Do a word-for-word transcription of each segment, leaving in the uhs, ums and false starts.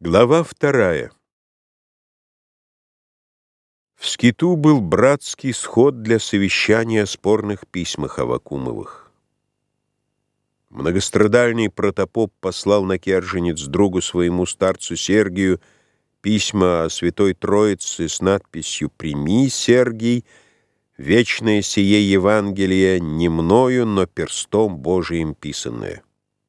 Глава вторая. В скиту был братский сход для совещания о спорных письмах Аввакумовых. Многострадальный протопоп послал на Керженец другу своему старцу Сергию письма о Святой Троице с надписью «Прими, Сергий, вечное сие Евангелие не мною, но перстом Божиим писанное».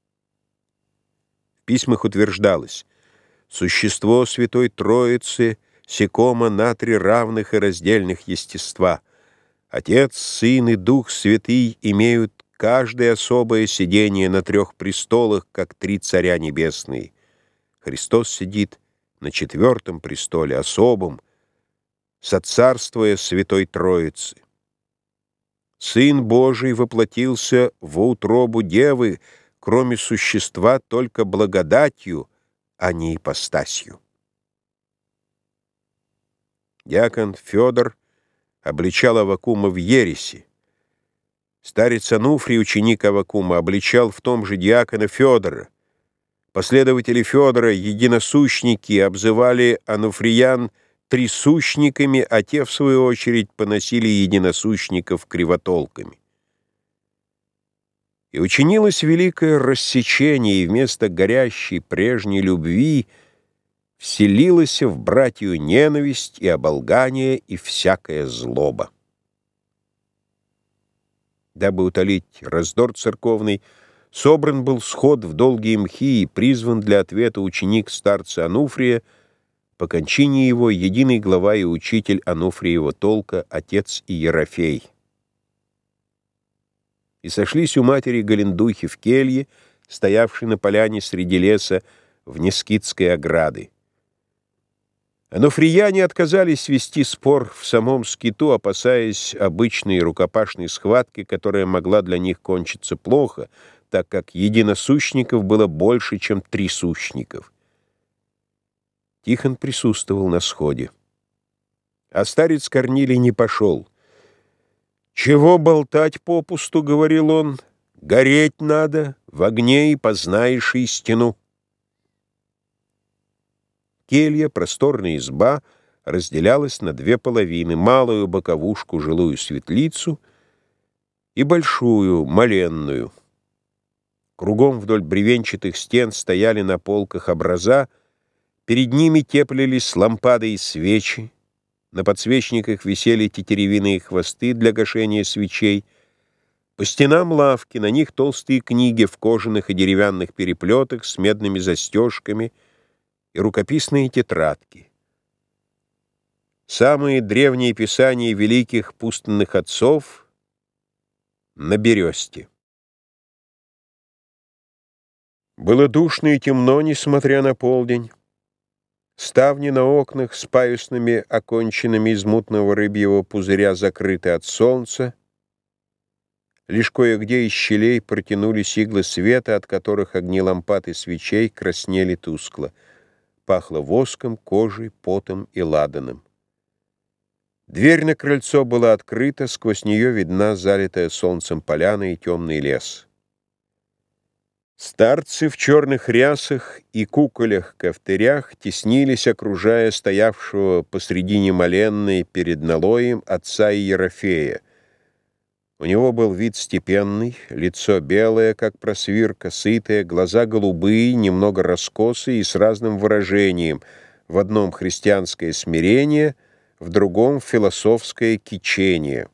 В письмах утверждалось: существо Святой Троицы секомо на три равных и раздельных естества. Отец, Сын и Дух Святый имеют каждое особое сидение на трех престолах, как три царя небесные. Христос сидит на четвертом престоле, особом, соцарствуя Святой Троицы. Сын Божий воплотился во утробу Девы, кроме существа только благодатью, а не ипостасью. Диакон Федор обличал Аввакума в ереси. Старец Ануфрий, ученик Аввакума, обличал в том же диакона Федора. Последователи Федора, единосущники, обзывали ануфриян трисущниками, а те, в свою очередь, поносили единосущников кривотолками. И учинилось великое рассечение, и вместо горящей прежней любви вселилась в братью ненависть и оболгание и всякая злоба. Дабы утолить раздор церковный, собран был сход в долгие мхи и призван для ответа ученик старца Ануфрия, по кончине его единый глава и учитель Ануфриева толка, отец Иерофей. И сошлись у матери Галендухи в келье, стоявшей на поляне среди леса вне скитской ограды. Ануфрияне отказались вести спор в самом скиту, опасаясь обычной рукопашной схватки, которая могла для них кончиться плохо, так как единосущников было больше, чем трисущников. Тихон присутствовал на сходе. А старец Корнилий не пошел. «Чего болтать попусту, — говорил он, — гореть надо, в огне и познаешь истину». Келья, просторная изба, разделялась на две половины: малую боковушку, жилую светлицу, и большую, моленную. Кругом вдоль бревенчатых стен стояли на полках образа, перед ними теплились лампады и свечи, на подсвечниках висели тетеревиные хвосты для гашения свечей, по стенам лавки, на них толстые книги в кожаных и деревянных переплетах с медными застежками и рукописные тетрадки. Самые древние писания великих пустынных отцов на бересте. Было душно и темно, несмотря на полдень. Ставни на окнах с паюсными окончинами из мутного рыбьего пузыря закрыты от солнца. Лишь кое-где из щелей протянулись иглы света, от которых огни лампад и свечей краснели тускло. Пахло воском, кожей, потом и ладаном. Дверь на крыльцо была открыта, сквозь нее видна залитая солнцем поляна и темный лес. Старцы в черных рясах и куколях-ковтырях теснились, окружая стоявшего посредине моленной перед налоем отца Иерофея. У него был вид степенный, лицо белое, как просвирка, сытое, глаза голубые, немного раскосые и с разным выражением: в одном христианское смирение, в другом философское кичение.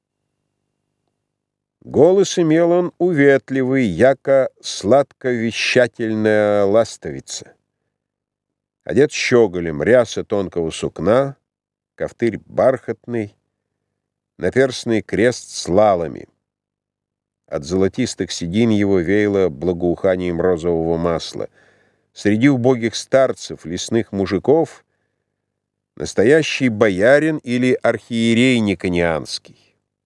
Голос имел он уветливый, яко сладковещательная ластовица. Одет щеголем, ряса тонкого сукна, ковтырь бархатный, наперстный крест с лалами. От золотистых седин его веяло благоуханием розового масла. Среди убогих старцев, лесных мужиков, настоящий боярин или архиерей никонианский.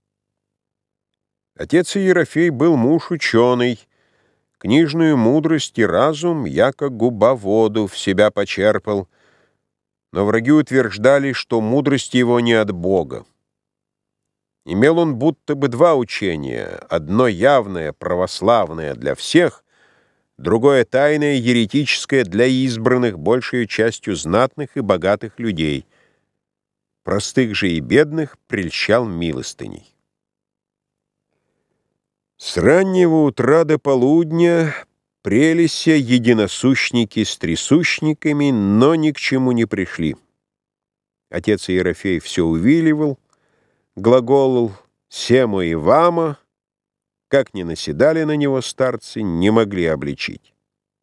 Отец Иерофей был муж ученый, книжную мудрость и разум, яко губа воду, в себя почерпал, но враги утверждали, что мудрость его не от Бога. Имел он будто бы два учения: одно явное, православное для всех, другое тайное, еретическое для избранных, большей частью знатных и богатых людей. Простых же и бедных прельщал милостыней. С раннего утра до полудня прелеся единосущники с трисущниками, но ни к чему не пришли. Отец Иерофей все увиливал, глаголал «семо и вама», как ни наседали на него старцы, не могли обличить.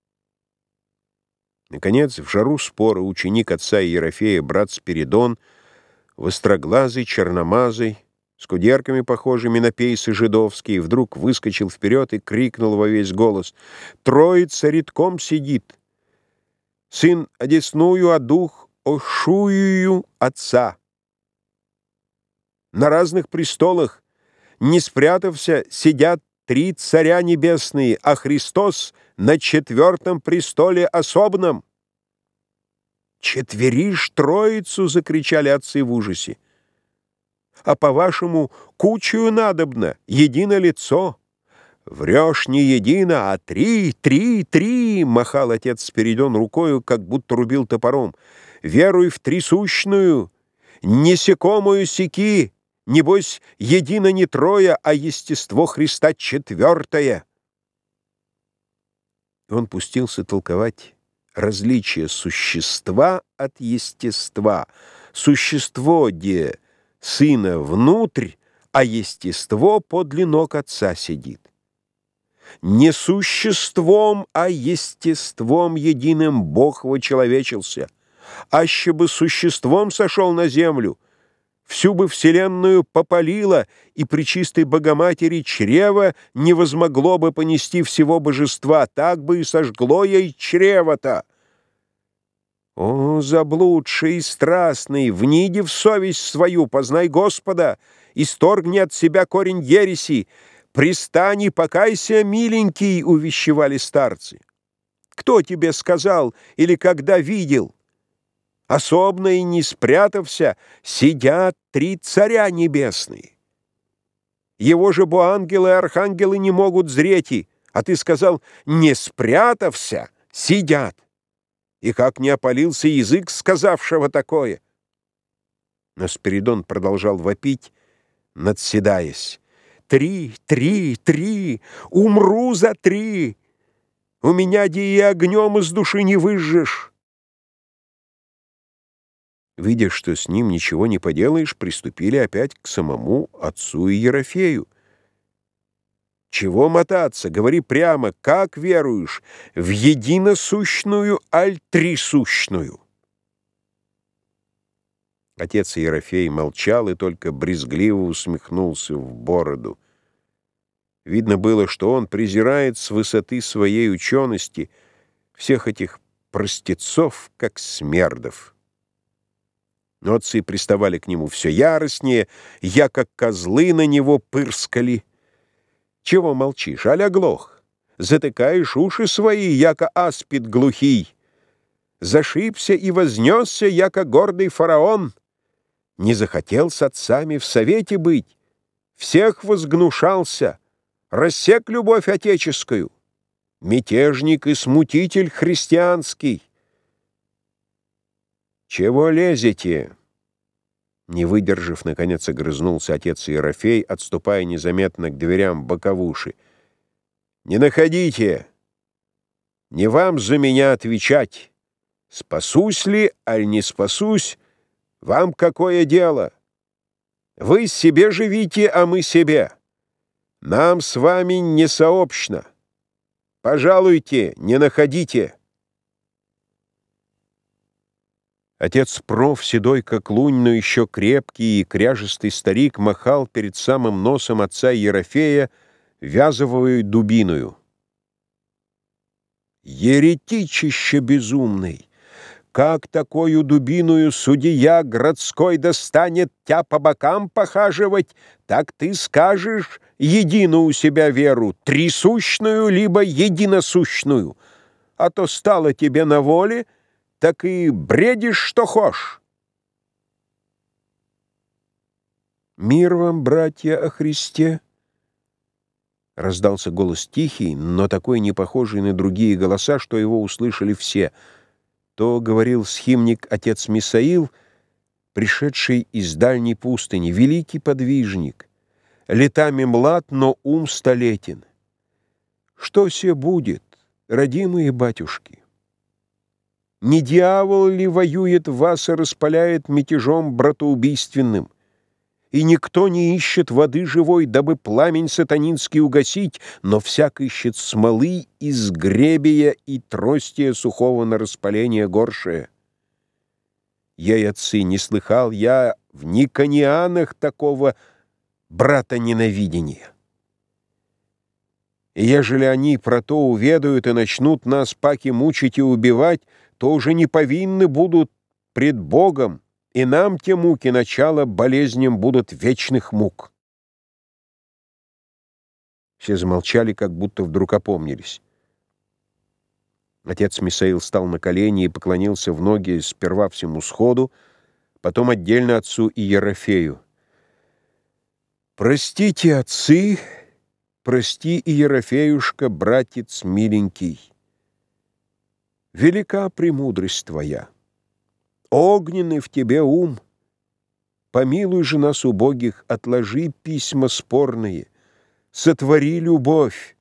Наконец, в жару спора ученик отца Иерофея, брат Спиридон, востроглазый, черномазый, с кудерками, похожими на пейсы жидовские, вдруг выскочил вперед и крикнул во весь голос: «Троица редком сидит! Сын одесную, а дух ошуюю отца! На разных престолах, не спрятався, сидят три царя небесные, а Христос на четвертом престоле особном». «Четверишь троицу!» — закричали отцы в ужасе. «А по-вашему, кучую надобно, едино лицо». «Врешь не едино, а три, три, три!» — махал отец Спиридон рукою, как будто рубил топором. «Веруй в трисущную, несекомую секи, небось, едино не трое, а естество Христа четвертое». Он пустился толковать различие существа от естества. Существо, где сына внутрь, а естество подле ног отца сидит. Не существом, а естеством единым Бог вочеловечился. Аще бы существом сошел на землю, всю бы вселенную попалило, и при чистой Богоматери чрево не возмогло бы понести всего божества, так бы и сожгло ей чрево-то. О, заблудший и страстный, вниди в совесть свою, познай Господа, исторгни от себя корень ереси, пристань и покайся, миленький, увещевали старцы. Кто тебе сказал или когда видел? Особно и не спрятався, сидят три царя небесные. Его же бо ангелы и архангелы не могут зреть, а ты сказал, не спрятався, сидят. И как не опалился язык сказавшего такое? Но Спиридон продолжал вопить, надседаясь. «Три, три, три! Умру за три! У меня де и огнем из души не выжжешь!» Видя, что с ним ничего не поделаешь, приступили опять к самому отцу Иерофею. «Чего мотаться? Говори прямо, как веруешь, в единосущную аль трисущную?» Отец Иерофей молчал и только брезгливо усмехнулся в бороду. Видно было, что он презирает с высоты своей учености всех этих простецов, как смердов. Но отцы приставали к нему все яростнее, я, как козлы, на него пырскали. «Чего молчишь, аль оглох? Затыкаешь уши свои, яко аспид глухий. Зашибся и вознесся, яко гордый фараон. Не захотел с отцами в совете быть, всех возгнушался, рассек любовь отеческую. Мятежник и смутитель христианский. Чего лезете?» Не выдержав, наконец огрызнулся отец Иерофей, отступая незаметно к дверям боковуши. «Не находите! Не вам за меня отвечать. Спасусь ли, аль не спасусь, вам какое дело? Вы себе живите, а мы себе. Нам с вами не сообщно. Пожалуйте, не находите!» Отец проф, седой как лунь, но еще крепкий и кряжестый старик, махал перед самым носом отца Иерофея вязовую дубиною. «Еретичище безумный! Как такую дубиную судья городской достанет тя по бокам похаживать, так ты скажешь единую у себя веру, трисущную либо единосущную, а то стало тебе на воле, так и бредишь, что хошь». «Мир вам, братья, о Христе! Раздался голос тихий, но такой не похожий на другие голоса, что его услышали все. То говорил схимник отец Мисаил, пришедший из дальней пустыни, великий подвижник, летами млад, но ум столетен. Что се будет, родимые батюшки? Не дьявол ли воюет в вас и распаляет мятежом братоубийственным? И никто не ищет воды живой, дабы пламень сатанинский угасить, но всяк ищет смолы из гребия и тростия сухого на распаление горшее. Ей, отцы, не слыхал я в Никонианах такого брата-ненавидения. И ежели они про то уведают и начнут нас паки мучить и убивать, то уже не повинны будут пред Богом, и нам те муки начала болезням будут вечных мук. Все замолчали, как будто вдруг опомнились. Отец Мисаил стал на колени и поклонился в ноги сперва всему сходу, потом отдельно отцу Иерофею. «Простите, отцы, прости, Иерофеюшка, братец миленький. Велика премудрость твоя. Огненный в тебе ум. Помилуй же нас, убогих, отложи письма спорные, сотвори любовь».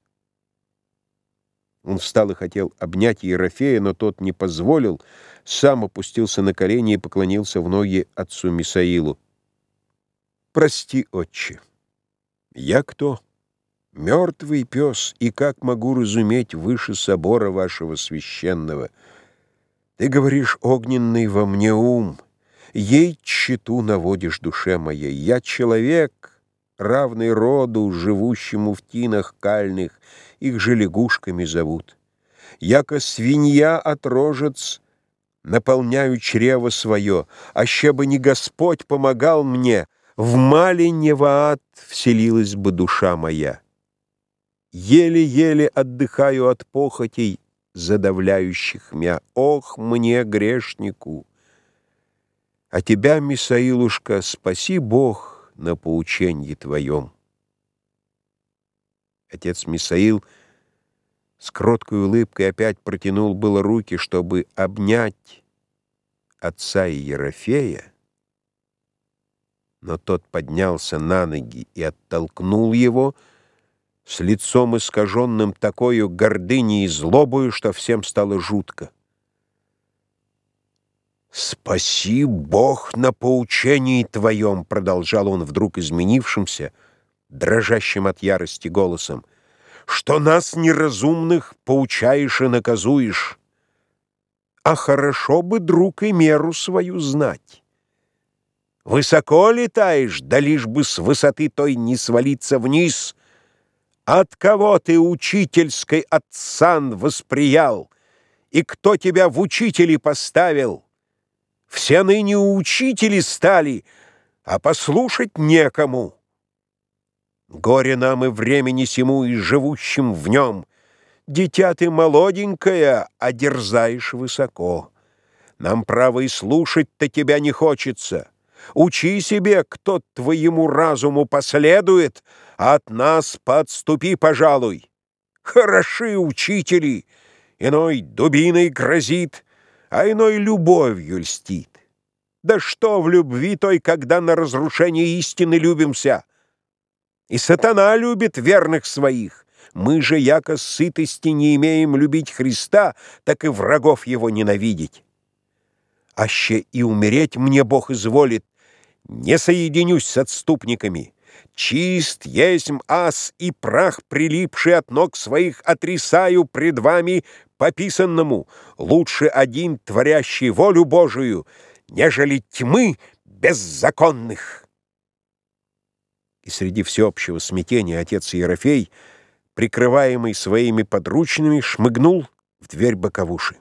Он встал и хотел обнять Иерофея, но тот не позволил, сам опустился на колени и поклонился в ноги отцу Мисаилу. «Прости, отче, я кто? Мертвый пес, и как могу разуметь выше собора вашего священного? Ты говоришь, огненный во мне ум, ей тщету наводишь душе моей. Я человек, равный роду, живущему в тинах кальных, их же лягушками зовут. Яко свинья отрожец, наполняю чрево свое, аще бы не Господь помогал мне, в малене в ад вселилась бы душа моя. Еле-еле отдыхаю от похотей, задавляющих мя. Ох, мне, грешнику! А тебя, Мисаилушка, спаси Бог на поученье твоем». Отец Мисаил с кроткой улыбкой опять протянул было руки, чтобы обнять отца Иерофея, но тот поднялся на ноги и оттолкнул его, с лицом искаженным такою гордыней и злобою, что всем стало жутко. «Спаси Бог на поучении твоем», — продолжал он вдруг изменившимся, дрожащим от ярости голосом, «что нас, неразумных, поучаешь и наказуешь. А хорошо бы, друг, и меру свою знать. Высоко летаешь, да лишь бы с высоты той не свалиться вниз. От кого ты учительской отсан восприял, и кто тебя в учители поставил? Все ныне учители стали, а послушать некому. Горе нам и времени сему, и живущим в нем. Дитя ты молоденькая, а дерзаешь высоко. Нам, право, и слушать-то тебя не хочется. Учи себе, кто твоему разуму последует, а от нас подступи, пожалуй. Хороши учители, иной дубиной грозит, а иной любовью льстит. Да что в любви той, когда на разрушение истины любимся? И сатана любит верных своих. Мы же, яко сытости не имеем любить Христа, так и врагов его ненавидеть. Аще и умереть мне Бог изволит, не соединюсь с отступниками. Чист есмь ас, и прах, прилипший от ног своих, отрисаю пред вами пописанному. Лучше один, творящий волю Божию, нежели тьмы беззаконных». И среди всеобщего смятения отец Иерофей, прикрываемый своими подручными, шмыгнул в дверь боковуши.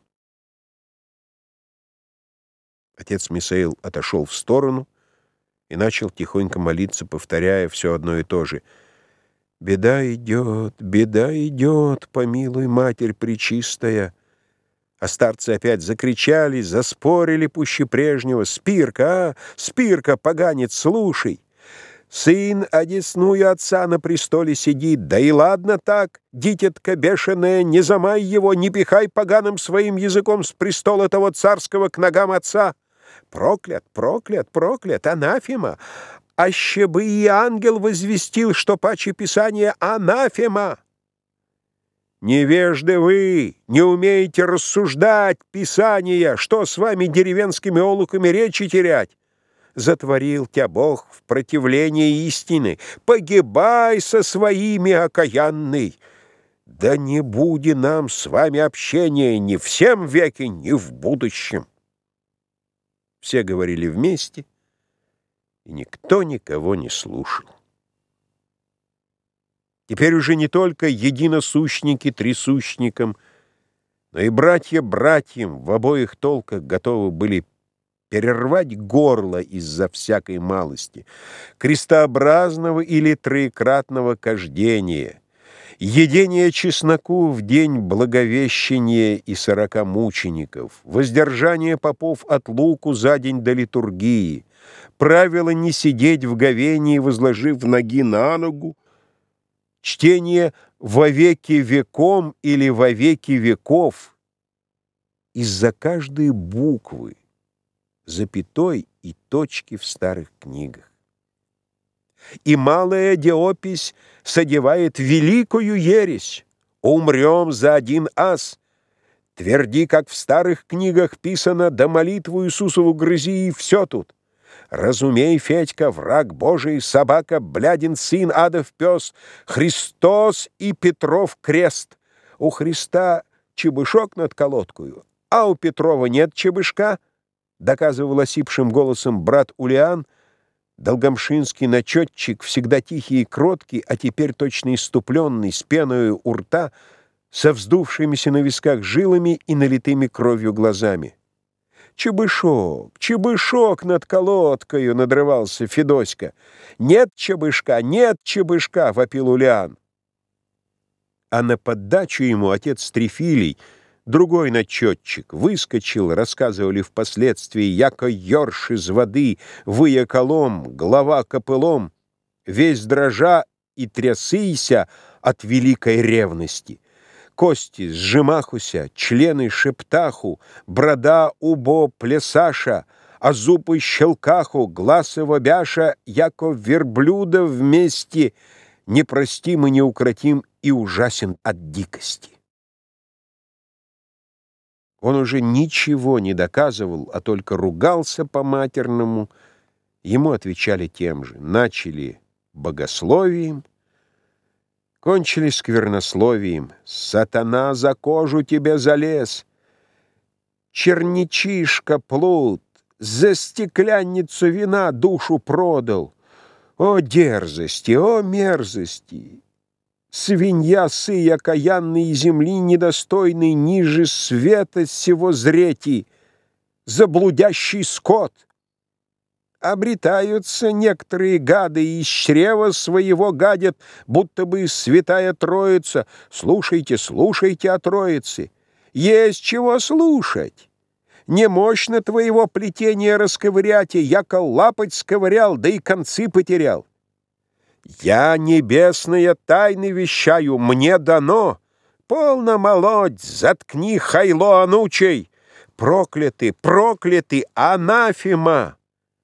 Отец Мисаил отошел в сторону и начал тихонько молиться, повторяя все одно и то же. «Беда идет, беда идет, помилуй, Матерь Пречистая». А старцы опять закричали, заспорили пуще прежнего. «Спирка, а! Спирка, поганец, слушай! Сын одесную отца на престоле сидит, да и ладно так, дитятка бешеная, не замай его, не пихай поганым своим языком с престола того царского к ногам отца. Проклят, проклят, проклят, анафема. Аще бы и ангел возвестил, что паче писания анафема. Невежды вы, не умеете рассуждать писания, что с вами деревенскими олухами речи терять? Затворил тебя Бог в противлении истины. Погибай со своими, окаянный. Да не буде нам с вами общения ни в сем веке, ни в будущем. Все говорили вместе, и никто никого не слушал. Теперь уже не только единосущники трисущникам, но и братья братьям в обоих толках готовы были перервать горло из-за всякой малости, крестообразного или троекратного кождения, едения чесноку в день Благовещения и сорока мучеников, воздержание попов от луку за день до литургии, правило не сидеть в говении, возложив ноги на ногу, чтение «во веки веком» или «во веки веков» из-за каждой буквы, запятой и точки в старых книгах. И малая диопись содевает великую ересь. Умрем за один ас. Тверди, как в старых книгах писано, да молитву Иисусову грызи, и все тут. Разумей, Федька, враг Божий, собака, блядин, сын, адов пес, Христос и Петров крест. У Христа чебышок над колодкою, а у Петрова нет чебышка, доказывал осипшим голосом брат Улиан, долгомшинский начетчик, всегда тихий и кроткий, а теперь точно иступленный, с пеною у рта, со вздувшимися на висках жилами и налитыми кровью глазами. «Чебышок, чебышок над колодкою!» — надрывался Федоська. «Нет чебышка, нет чебышка!» — вопил Улиан. А на поддачу ему отец Трифилий, другой начетчик, выскочил, рассказывали впоследствии, яко ёрш из воды, выя колом, голова копылом, весь дрожа и трясыйся от великой ревности. Кости сжимахуся, члены шептаху, брода убо плясаша, а зубы щелкаху, глаз его бяша, яко верблюда вместе, непростим и неукротим и ужасен от дикости. Он уже ничего не доказывал, а только ругался по-матерному. Ему отвечали тем же. Начали богословием, кончили сквернословием. «Сатана за кожу тебе залез! Черничишка плут! За стеклянницу вина душу продал! О дерзости, о мерзости! Свинья сы, окаянный земли недостойный, ниже света сего зрети, заблудящий скот! Обретаются некоторые гады, и из чрева своего гадят, будто бы святая Троица. Слушайте, слушайте о Троице. Есть чего слушать. Немощно твоего плетения расковырять, яко лапоть сковырял, да и концы потерял. Я небесные тайны вещаю, мне дано. Полно молоть, заткни, хайло анучей. Прокляты, прокляты, анафема!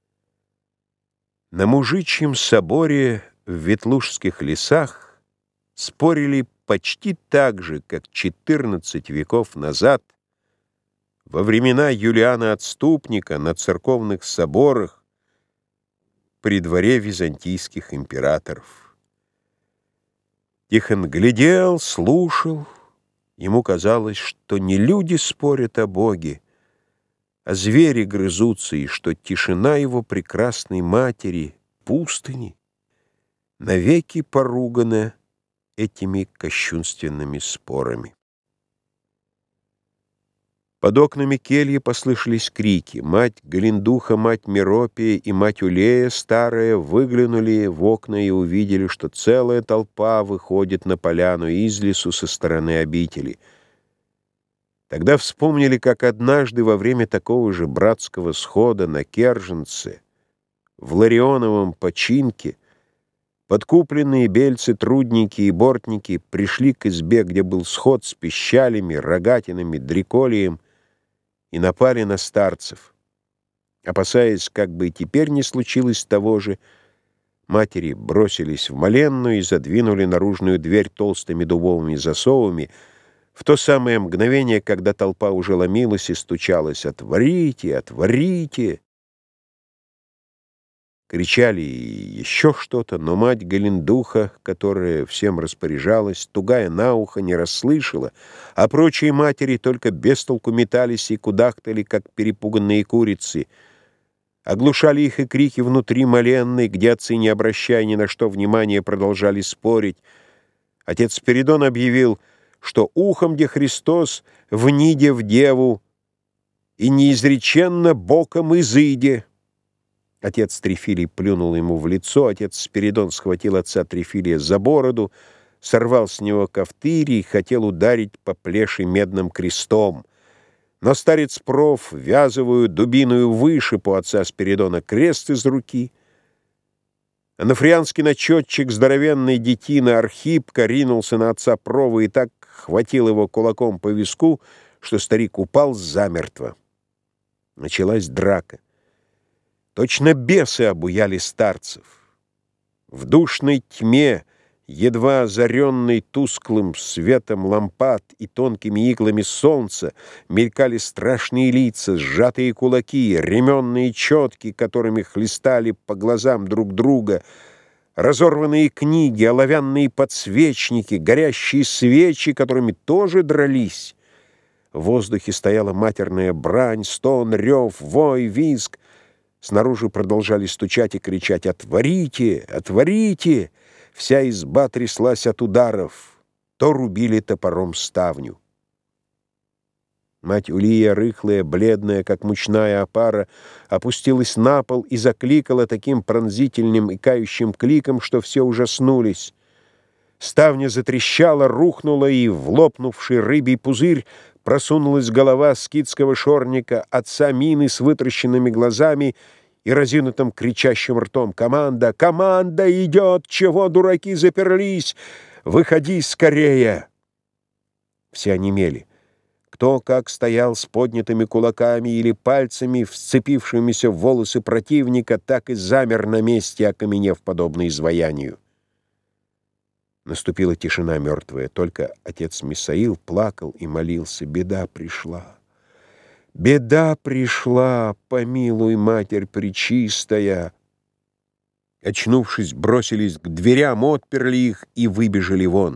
На мужичьем соборе в Ветлужских лесах спорили почти так же, как четырнадцать веков назад, во времена Юлиана Отступника на церковных соборах при дворе византийских императоров. Тихон глядел, слушал. Ему казалось, что не люди спорят о Боге, а звери грызутся, и что тишина его прекрасной матери, пустыни, навеки поругана этими кощунственными спорами. Под окнами кельи послышались крики. Мать Галиндуха, мать Меропия и мать Улея старая выглянули в окна и увидели, что целая толпа выходит на поляну из лесу со стороны обители. Тогда вспомнили, как однажды во время такого же братского схода на Керженце, в Ларионовом починке, Подкупленные бельцы, трудники и бортники пришли к избе, где был сход с пищалями, рогатинами, дреколием, и напали на старцев. Опасаясь, как бы и теперь не случилось того же, матери бросились в моленную и задвинули наружную дверь толстыми дубовыми засовами в то самое мгновение, когда толпа уже ломилась и стучалась: «Отворите! Отворите!» Кричали и еще что-то, но мать Голендуха, которая всем распоряжалась, тугая на ухо, не расслышала, а прочие матери только без толку метались и кудахтали, как перепуганные курицы. Оглушали их и крики внутри моленной, где отцы, не обращая ни на что внимания, продолжали спорить. Отец Спиридон объявил, что ухом де Христос вниде в деву и неизреченно боком изыде. Отец Трифилий плюнул ему в лицо, отец Спиридон схватил отца Трифилия за бороду, сорвал с него кафтырь и хотел ударить по плеши медным крестом. Но старец проф вязовую дубиную вышиб у отца Спиридона крест из руки. Анафрианский начетчик, здоровенный детина Архипка, ринулся на отца Прова и так хватил его кулаком по виску, что старик упал замертво. Началась драка. Точно бесы обуяли старцев. В душной тьме, едва озаренной тусклым светом лампад и тонкими иглами солнца, мелькали страшные лица, сжатые кулаки, ременные четки, которыми хлестали по глазам друг друга, разорванные книги, оловянные подсвечники, горящие свечи, которыми тоже дрались. В воздухе стояла матерная брань, стон, рев, вой, визг. Снаружи продолжали стучать и кричать: «Отворите! Отворите!» Вся изба тряслась от ударов. То рубили топором ставню. Мать Улия, рыхлая, бледная, как мучная опара, опустилась на пол и закликала таким пронзительным и кающим кликом, что все ужаснулись. Ставня затрещала, рухнула, и в лопнувший рыбий пузырь просунулась голова скитского шорника, отца Мины с вытращенными глазами и разинутым кричащим ртом: «Команда! Команда идет! Чего, дураки, заперлись? Выходи скорее!» Все онемели. Кто как стоял с поднятыми кулаками или пальцами, вцепившимися в волосы противника, так и замер на месте, окаменев подобно изваянию. Наступила тишина мертвая, только отец Мисаил плакал и молился: «Беда пришла! Беда пришла! Помилуй, Матерь Пречистая!» Очнувшись, бросились к дверям, отперли их и выбежали вон.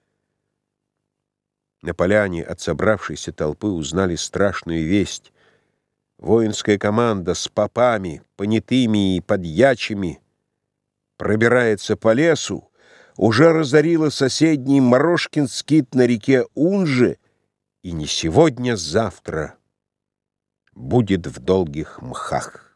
На поляне от собравшейся толпы узнали страшную весть. Воинская команда с попами, понятыми и подьячими пробирается по лесу, уже разорила соседний Морошкин скит на реке Унже, и не сегодня-завтра будет в долгих мхах.